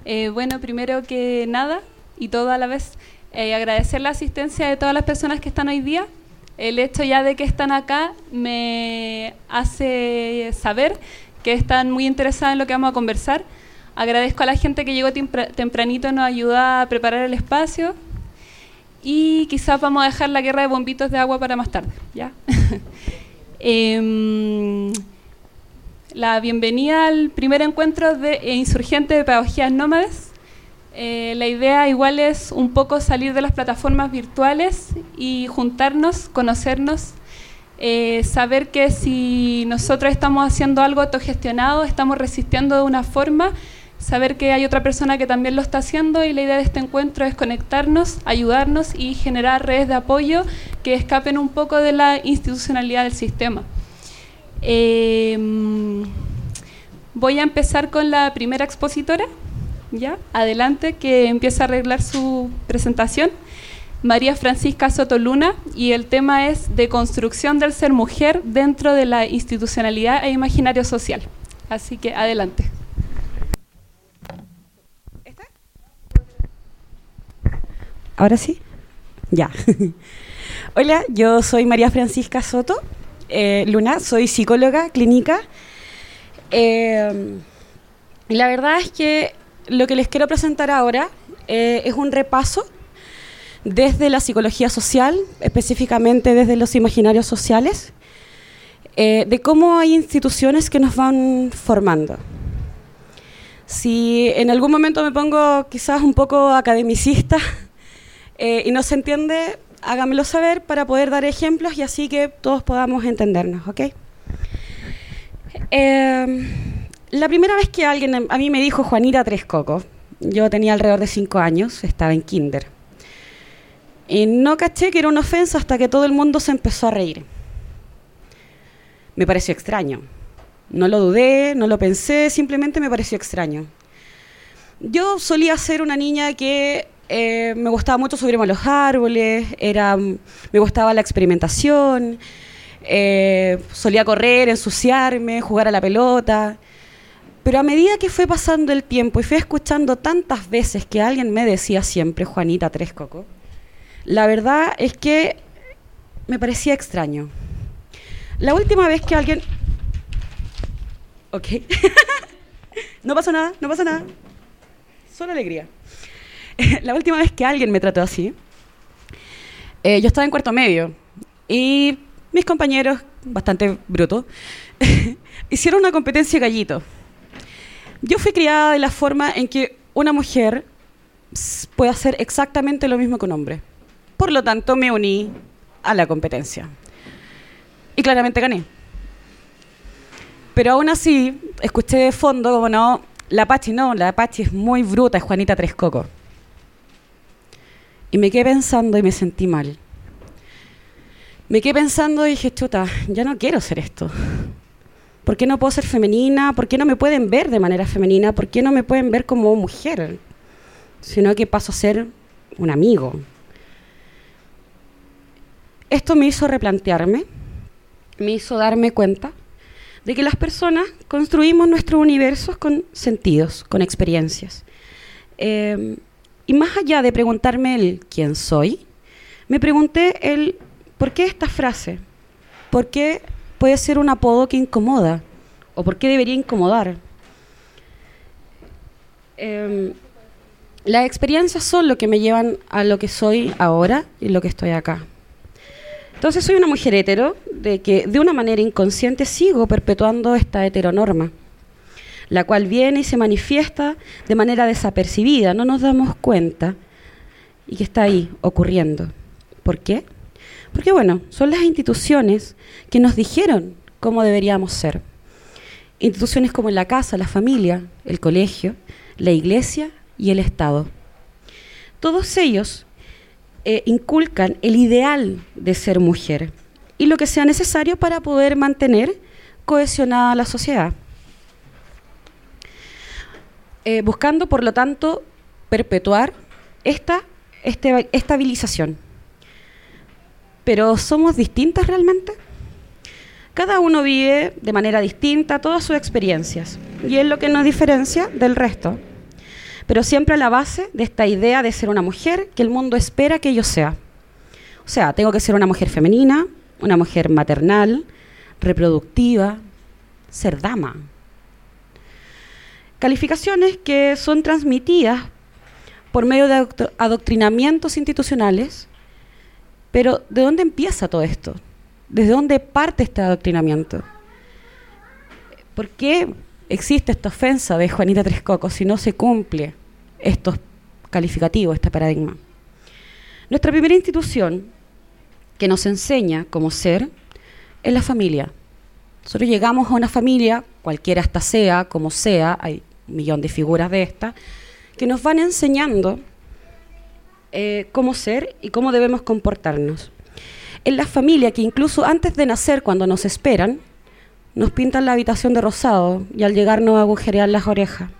Bueno, primero que nada, y todo a la vez, agradecer la asistencia de todas las personas que están hoy día. El hecho ya de que están acá me hace saber que están muy interesadas en lo que vamos a conversar. Agradezco a la gente que llegó tempranito, nos ayuda a preparar el espacio. Y quizás vamos a dejar la guerra de bombitos de agua para más tarde, ¿ya? La bienvenida al primer encuentro de Insurgente de Pedagogías Nómades. La idea igual es un poco salir de las plataformas virtuales y juntarnos, conocernos, saber que si nosotros estamos haciendo algo autogestionado, estamos resistiendo de una forma, saber que hay otra persona que también lo está haciendo, y la idea de este encuentro es conectarnos, ayudarnos y generar redes de apoyo que escapen un poco de la institucionalidad del sistema. Voy a empezar con la primera expositora, ¿ya? Adelante, que empieza a arreglar su presentación. María Francisca Soto Luna, y el tema es Deconstrucción del ser mujer dentro de la institucionalidad e imaginario social. Así que adelante. ¿Ahora sí? Ya. Hola, yo soy María Francisca Soto Luna, soy psicóloga clínica. La verdad es que lo que les quiero presentar ahora es un repaso desde la psicología social, específicamente desde los imaginarios sociales, de cómo hay instituciones que nos van formando. Si en algún momento me pongo quizás un poco academicista y no se entiende, háganmelo saber para poder dar ejemplos y así que todos podamos entendernos, ¿ok? La primera vez que alguien a mí me dijo Juanita Tres Cocos, yo tenía alrededor de 5 años, estaba en kinder. Y no caché que era una ofensa hasta que todo el mundo se empezó a reír. Me pareció extraño. No lo dudé, no lo pensé, simplemente me pareció extraño. Yo solía ser una niña que me gustaba mucho subirme a los árboles, me gustaba la experimentación, solía correr, ensuciarme, jugar a la pelota. Pero a medida que fue pasando el tiempo y fui escuchando tantas veces que alguien me decía siempre Juanita Tres Cocos, la verdad es que me parecía extraño. La última vez que alguien... Ok. No pasa nada, no pasa nada. Solo alegría. La última vez que alguien me trató así, yo estaba en cuarto medio y mis compañeros, bastante brutos, hicieron una competencia de gallito. Yo fui criada de la forma en que una mujer puede hacer exactamente lo mismo que un hombre. Por lo tanto, me uní a la competencia. Y claramente gané. Pero aún así, escuché de fondo como no, la Pachi es muy bruta, es Juanita Tres Cocos. Y me quedé pensando y me sentí mal. Me quedé pensando y dije, chuta, ya no quiero ser esto. ¿Por qué no puedo ser femenina? ¿Por qué no me pueden ver de manera femenina? ¿Por qué no me pueden ver como mujer? Sino que paso a ser un amigo. Esto me hizo replantearme, me hizo darme cuenta de que las personas construimos nuestros universos con sentidos, con experiencias. Y más allá de preguntarme el quién soy, me pregunté el por qué esta frase, por qué puede ser un apodo que incomoda, o por qué debería incomodar. Las experiencias son lo que me llevan a lo que soy ahora y lo que estoy acá. Entonces soy una mujer hetero, de que de una manera inconsciente sigo perpetuando esta heteronorma, la cual viene y se manifiesta de manera desapercibida, no nos damos cuenta, y que está ahí, ocurriendo. ¿Por qué? Porque, bueno, son las instituciones que nos dijeron cómo deberíamos ser. Instituciones como la casa, la familia, el colegio, la iglesia y el Estado. Todos ellos inculcan el ideal de ser mujer y lo que sea necesario para poder mantener cohesionada la sociedad. Buscando, por lo tanto, perpetuar esta estabilización. ¿Pero somos distintas realmente? Cada uno vive de manera distinta todas sus experiencias y es lo que nos diferencia del resto. pero siempre a la base de esta idea de ser una mujer que el mundo espera que yo sea. O sea, tengo que ser una mujer femenina, una mujer maternal, reproductiva, ser dama. Calificaciones que son transmitidas por medio de adoctrinamientos institucionales, pero ¿de dónde empieza todo esto? ¿Desde dónde parte este adoctrinamiento? ¿Por qué existe esta ofensa de Juanita Tres Cocos si no se cumple estos calificativos, este paradigma? Nuestra primera institución que nos enseña cómo ser es la familia. Nosotros llegamos a una familia, cualquiera esta sea, como sea, hay un millón de figuras de esta, que nos van enseñando cómo ser y cómo debemos comportarnos. En la familia, que incluso antes de nacer, cuando nos esperan, nos pintan la habitación de rosado y al llegar nos agujerean las orejas.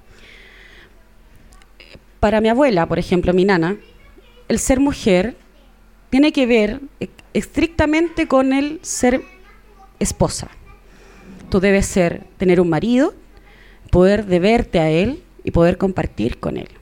Para mi abuela, por ejemplo, mi nana, el ser mujer tiene que ver estrictamente con el ser esposa. Tú debes tener un marido, poder deberte a él y poder compartir con él.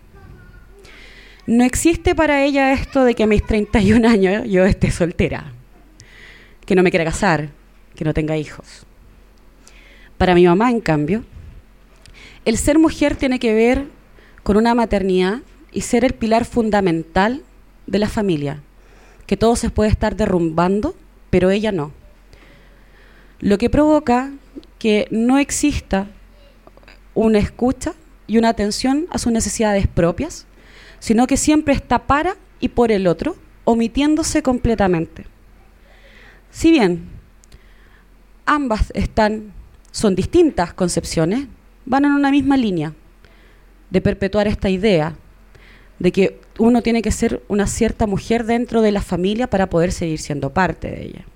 No existe para ella esto de que a mis 31 años yo esté soltera, que no me quiera casar, que no tenga hijos. Para mi mamá, en cambio, el ser mujer tiene que ver con una maternidad y ser el pilar fundamental de la familia, que todo se puede estar derrumbando, pero ella no. Lo que provoca que no exista una escucha y una atención a sus necesidades propias, sino que siempre está para y por el otro, omitiéndose completamente. Si bien ambas son distintas concepciones, van en una misma línea de perpetuar esta idea de que uno tiene que ser una cierta mujer dentro de la familia para poder seguir siendo parte de ella.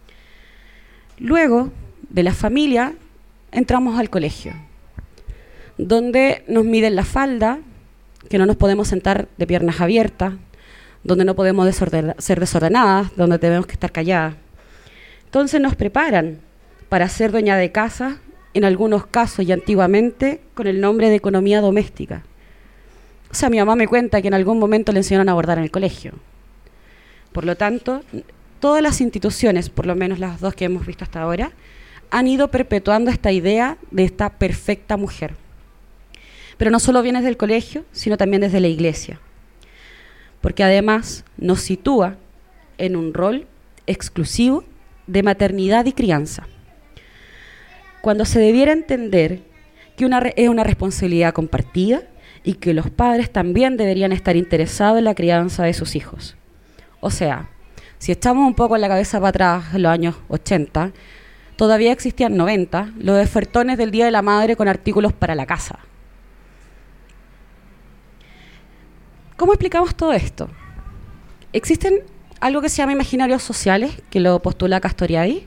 Luego de la familia entramos al colegio, donde nos miden la falda, que no nos podemos sentar de piernas abiertas, donde no podemos ser desordenadas, donde debemos que estar calladas. Entonces nos preparan para ser dueña de casa, en algunos casos y antiguamente con el nombre de economía doméstica. O sea, mi mamá me cuenta que en algún momento le enseñaron a bordar en el colegio. Por lo tanto, todas las instituciones, por lo menos las dos que hemos visto hasta ahora, han ido perpetuando esta idea de esta perfecta mujer. Pero no solo viene desde el colegio, sino también desde la iglesia. Porque además nos sitúa en un rol exclusivo de maternidad y crianza, cuando se debiera entender que es una responsabilidad compartida y que los padres también deberían estar interesados en la crianza de sus hijos. O sea, si echamos un poco la cabeza para atrás, en los años 80, todavía existían 90, los ofertones del Día de la Madre con artículos para la casa. ¿Cómo explicamos todo esto? Existen algo que se llama imaginarios sociales, que lo postula Castoriadis,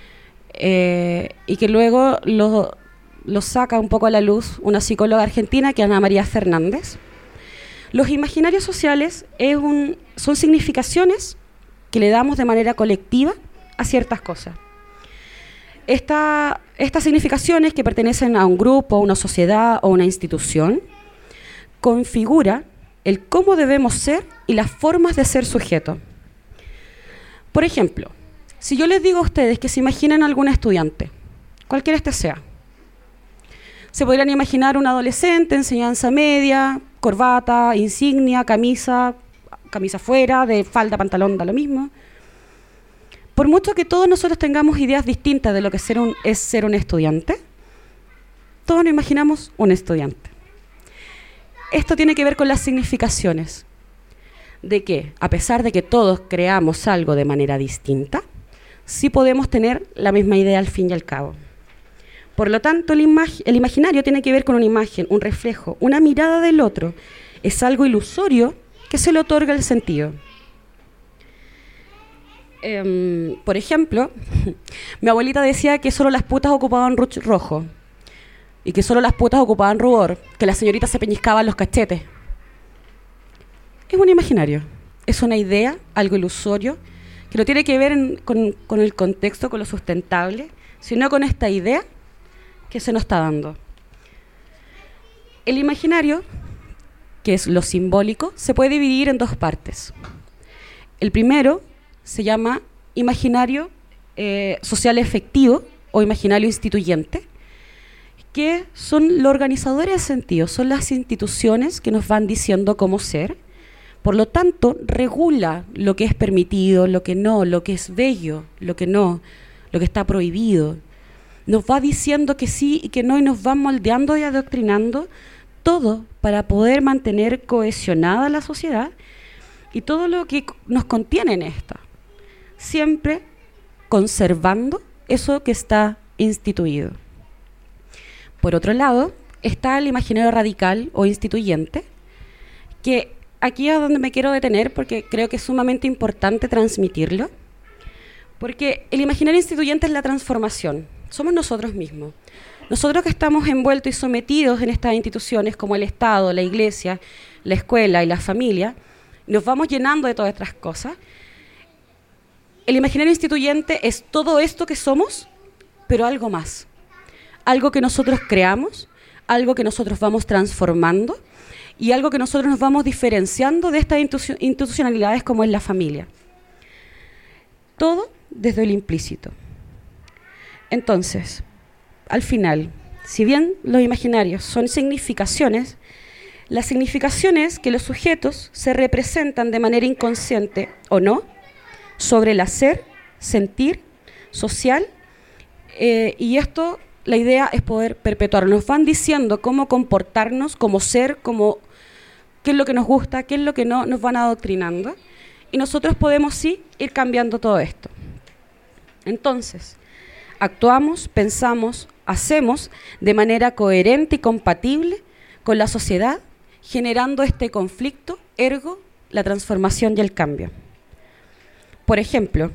y que luego lo saca un poco a la luz una psicóloga argentina, que es Ana María Fernández. Los imaginarios sociales son significaciones que le damos de manera colectiva a ciertas cosas. Estas significaciones, que pertenecen a un grupo, a una sociedad o una institución, configura el cómo debemos ser y las formas de ser sujeto. Por ejemplo, si yo les digo a ustedes que se imaginen algún estudiante, cualquiera este sea, se podrían imaginar un adolescente, enseñanza media, corbata, insignia, camisa fuera, de falda, pantalón, da lo mismo. Por mucho que todos nosotros tengamos ideas distintas de lo que es ser un estudiante, todos nos imaginamos un estudiante. Esto tiene que ver con las significaciones, de que a pesar de que todos creamos algo de manera distinta, sí podemos tener la misma idea al fin y al cabo. Por lo tanto, el imaginario tiene que ver con una imagen, un reflejo, una mirada del otro. Es algo ilusorio que se le otorga el sentido. Por ejemplo, mi abuelita decía que solo las putas ocupaban ruch rojo y que solo las putas ocupaban rubor, que las señoritas se peñiscaban los cachetes. Es un imaginario, es una idea, algo ilusorio, que no tiene que ver con el contexto, con lo sustentable, sino con esta idea que se nos está dando. El imaginario que es lo simbólico, se puede dividir en dos partes. El primero se llama imaginario social efectivo o imaginario instituyente, que son los organizadores de sentido, son las instituciones que nos van diciendo cómo ser. Por lo tanto, regula lo que es permitido, lo que no, lo que es bello, lo que no, lo que está prohibido. Nos va diciendo que sí y que no y nos va moldeando y adoctrinando todo para poder mantener cohesionada la sociedad y todo lo que nos contiene en esta. Siempre conservando eso que está instituido. Por otro lado, está el imaginario radical o instituyente, que aquí es donde me quiero detener porque creo que es sumamente importante transmitirlo, porque el imaginario instituyente es la transformación, somos nosotros mismos. Nosotros que estamos envueltos y sometidos en estas instituciones como el Estado, la Iglesia, la escuela y la familia, nos vamos llenando de todas estas cosas. El imaginario instituyente es todo esto que somos, pero algo más. Algo que nosotros creamos, algo que nosotros vamos transformando y algo que nosotros nos vamos diferenciando de estas institucionalidades como es la familia. Todo desde el implícito. Entonces, al final, si bien los imaginarios son significaciones, la significación es que los sujetos se representan de manera inconsciente o no sobre el hacer, sentir, social, y esto, la idea es poder perpetuarlo. Nos van diciendo cómo comportarnos, cómo ser, qué es lo que nos gusta, qué es lo que no, nos van adoctrinando, y nosotros podemos sí ir cambiando todo esto. Entonces, actuamos, pensamos, hacemos de manera coherente y compatible con la sociedad, generando este conflicto, ergo, la transformación y el cambio. Por ejemplo,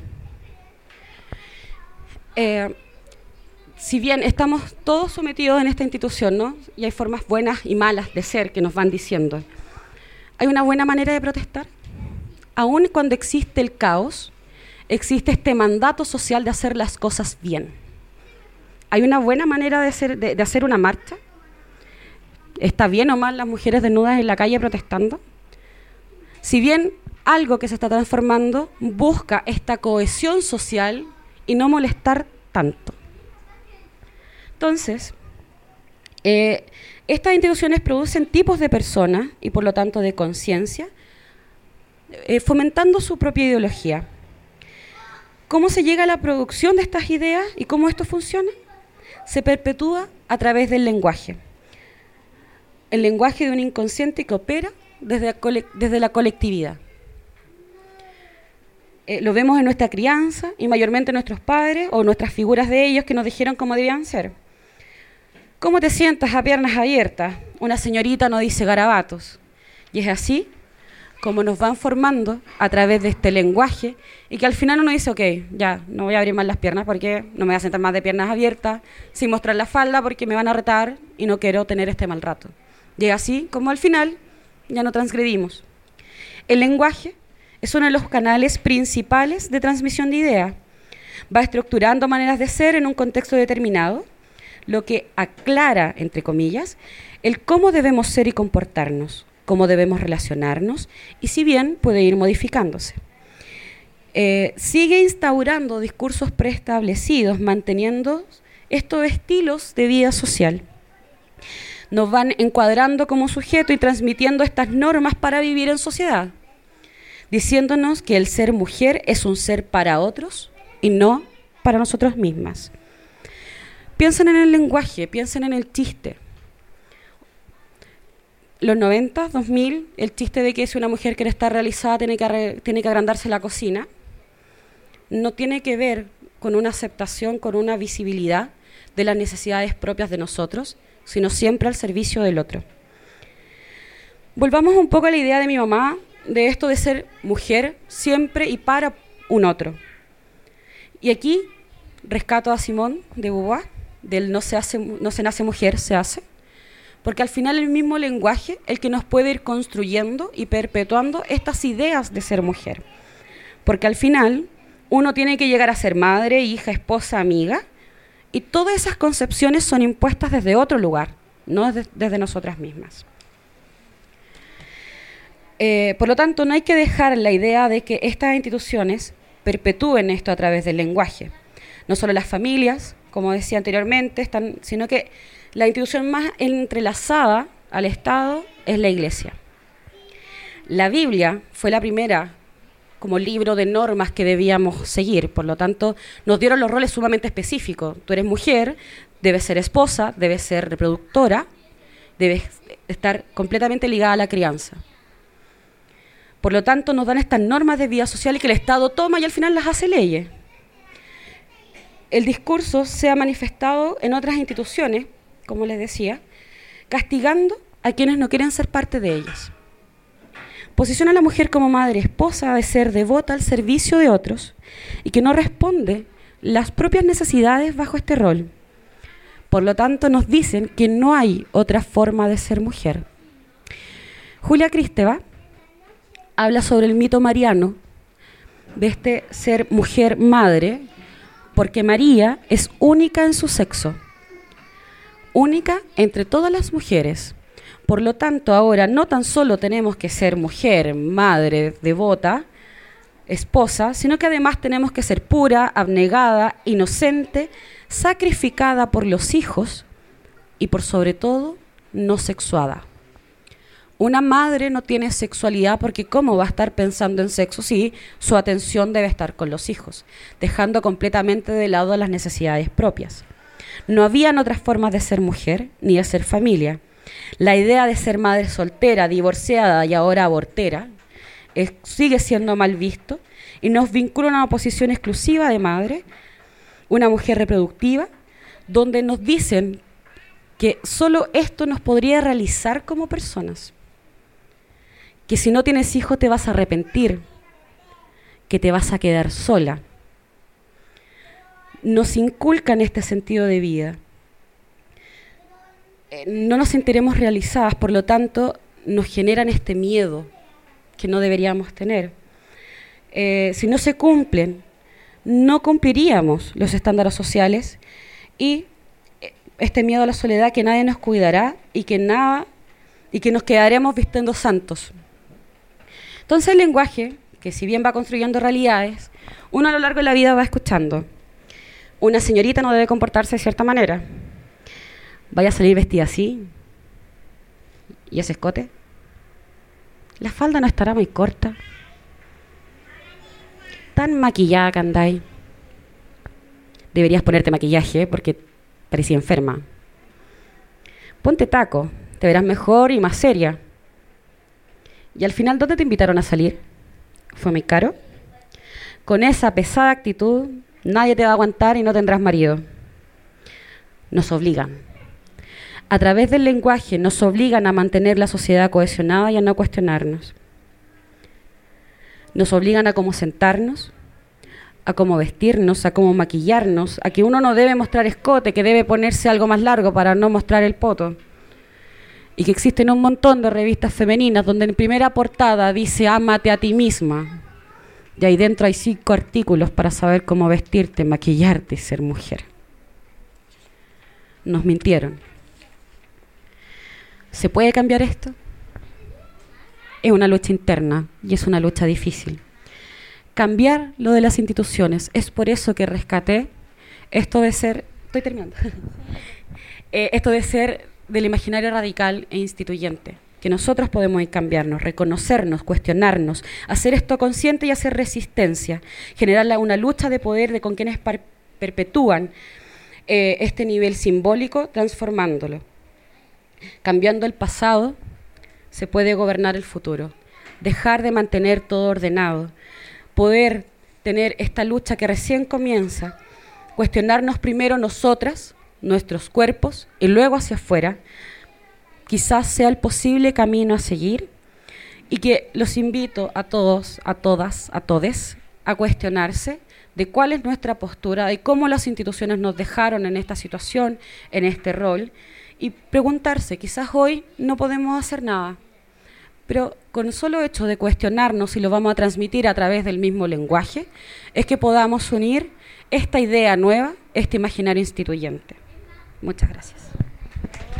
si bien estamos todos sometidos en esta institución, ¿no? Y hay formas buenas y malas de ser que nos van diciendo, ¿hay una buena manera de protestar? Aún cuando existe el caos, existe este mandato social de hacer las cosas bien. ¿Hay una buena manera de hacer una marcha? ¿Está bien o mal las mujeres desnudas en la calle protestando? Si bien algo que se está transformando busca esta cohesión social y no molestar tanto. Entonces, estas instituciones producen tipos de personas y por lo tanto de conciencia, fomentando su propia ideología. ¿Cómo se llega a la producción de estas ideas y cómo esto funciona? Se perpetúa a través del lenguaje. El lenguaje de un inconsciente que opera desde la colectividad. Lo vemos en nuestra crianza y mayormente en nuestros padres o nuestras figuras de ellos que nos dijeron cómo debían ser. ¿Cómo te sientas a piernas abiertas? Una señorita no dice garabatos. Y es así como nos van formando a través de este lenguaje y que al final uno dice, ok, ya, no voy a abrir más las piernas porque no me voy a sentar más de piernas abiertas, sin mostrar la falda porque me van a retar y no quiero tener este mal rato. Y es así como al final ya no transgredimos. El lenguaje es uno de los canales principales de transmisión de ideas. Va estructurando maneras de ser en un contexto determinado, lo que aclara, entre comillas, el cómo debemos ser y comportarnos, cómo debemos relacionarnos, y si bien puede ir modificándose. Sigue instaurando discursos preestablecidos, manteniendo estos estilos de vida social. Nos van encuadrando como sujeto y transmitiendo estas normas para vivir en sociedad, diciéndonos que el ser mujer es un ser para otros y no para nosotros mismas. Piensen en el lenguaje, piensen en el chiste. Los 90, 2000, el chiste de que si una mujer quiere estar realizada tiene que agrandarse la cocina, no tiene que ver con una aceptación, con una visibilidad de las necesidades propias de nosotros, sino siempre al servicio del otro. Volvamos un poco a la idea de mi mamá, de esto de ser mujer siempre y para un otro. Y aquí rescato a Simone de Beauvoir, del no se nace mujer, se hace, porque al final el mismo lenguaje el que nos puede ir construyendo y perpetuando estas ideas de ser mujer. Porque al final uno tiene que llegar a ser madre, hija, esposa, amiga, y todas esas concepciones son impuestas desde otro lugar, no desde nosotras mismas. Por lo tanto, no hay que dejar la idea de que estas instituciones perpetúen esto a través del lenguaje. No solo las familias, como decía anteriormente, sino que la institución más entrelazada al Estado es la Iglesia. La Biblia fue la primera como libro de normas que debíamos seguir, por lo tanto nos dieron los roles sumamente específicos. Tú eres mujer, debes ser esposa, debes ser reproductora, debes estar completamente ligada a la crianza. Por lo tanto nos dan estas normas de vida social y que el Estado toma y al final las hace leyes. El discurso se ha manifestado en otras instituciones, como les decía, castigando a quienes no quieren ser parte de ellas. Posiciona a la mujer como madre, esposa, de ser devota al servicio de otros y que no responde las propias necesidades bajo este rol. Por lo tanto, nos dicen que no hay otra forma de ser mujer. Julia Kristeva habla sobre el mito mariano de este ser mujer-madre, porque María es única en su sexo, única entre todas las mujeres. Por lo tanto, ahora no tan solo tenemos que ser mujer, madre, devota, esposa, sino que además tenemos que ser pura, abnegada, inocente, sacrificada por los hijos y por sobre todo, no sexuada. Una madre no tiene sexualidad porque ¿cómo va a estar pensando en sexo si su atención debe estar con los hijos, dejando completamente de lado las necesidades propias? No habían otras formas de ser mujer ni de ser familia. La idea de ser madre soltera, divorciada y ahora abortera sigue siendo mal visto y nos vincula a una posición exclusiva de madre, una mujer reproductiva, donde nos dicen que solo esto nos podría realizar como personas. Que si no tienes hijos te vas a arrepentir, que te vas a quedar sola. Nos inculcan este sentido de vida. No nos sentiremos realizadas, por lo tanto, nos generan este miedo que no deberíamos tener. Si no se cumplen, no cumpliríamos los estándares sociales y este miedo a la soledad, que nadie nos cuidará y que nos quedaremos vistiendo santos. Entonces el lenguaje, que si bien va construyendo realidades, uno a lo largo de la vida va escuchando. Una señorita no debe comportarse de cierta manera. ¿Vaya a salir vestida así? ¿Y ese escote? ¿La falda no estará muy corta? Tan maquillada que andáis. Deberías ponerte maquillaje porque parecía enferma. Ponte taco, te verás mejor y más seria. Y al final, ¿dónde te invitaron a salir? ¿Fue muy caro? Con esa pesada actitud, nadie te va a aguantar y no tendrás marido. Nos obligan. A través del lenguaje nos obligan a mantener la sociedad cohesionada y a no cuestionarnos. Nos obligan a cómo sentarnos, a cómo vestirnos, a cómo maquillarnos, a que uno no debe mostrar escote, que debe ponerse algo más largo para no mostrar el poto. Y que existen un montón de revistas femeninas donde en primera portada dice ámate a ti misma. Y ahí dentro hay 5 artículos para saber cómo vestirte, maquillarte y ser mujer. Nos mintieron. ¿Se puede cambiar esto? Es una lucha interna y es una lucha difícil. Cambiar lo de las instituciones. Es por eso que rescaté esto de ser... Estoy terminando. Esto de ser del imaginario radical e instituyente. Que nosotros podemos cambiarnos, reconocernos, cuestionarnos, hacer esto consciente y hacer resistencia. Generar una lucha de poder de con quienes perpetúan este nivel simbólico, transformándolo. Cambiando el pasado, se puede gobernar el futuro. Dejar de mantener todo ordenado. Poder tener esta lucha que recién comienza. Cuestionarnos primero nosotras, nuestros cuerpos, y luego hacia afuera. Quizás sea el posible camino a seguir. Y que los invito a todos, a todas, a todes, a cuestionarse de cuál es nuestra postura, de cómo las instituciones nos dejaron en esta situación, en este rol, y preguntarse, quizás hoy no podemos hacer nada, pero con el solo hecho de cuestionarnos y lo vamos a transmitir a través del mismo lenguaje, es que podamos unir esta idea nueva, este imaginario instituyente. Muchas gracias.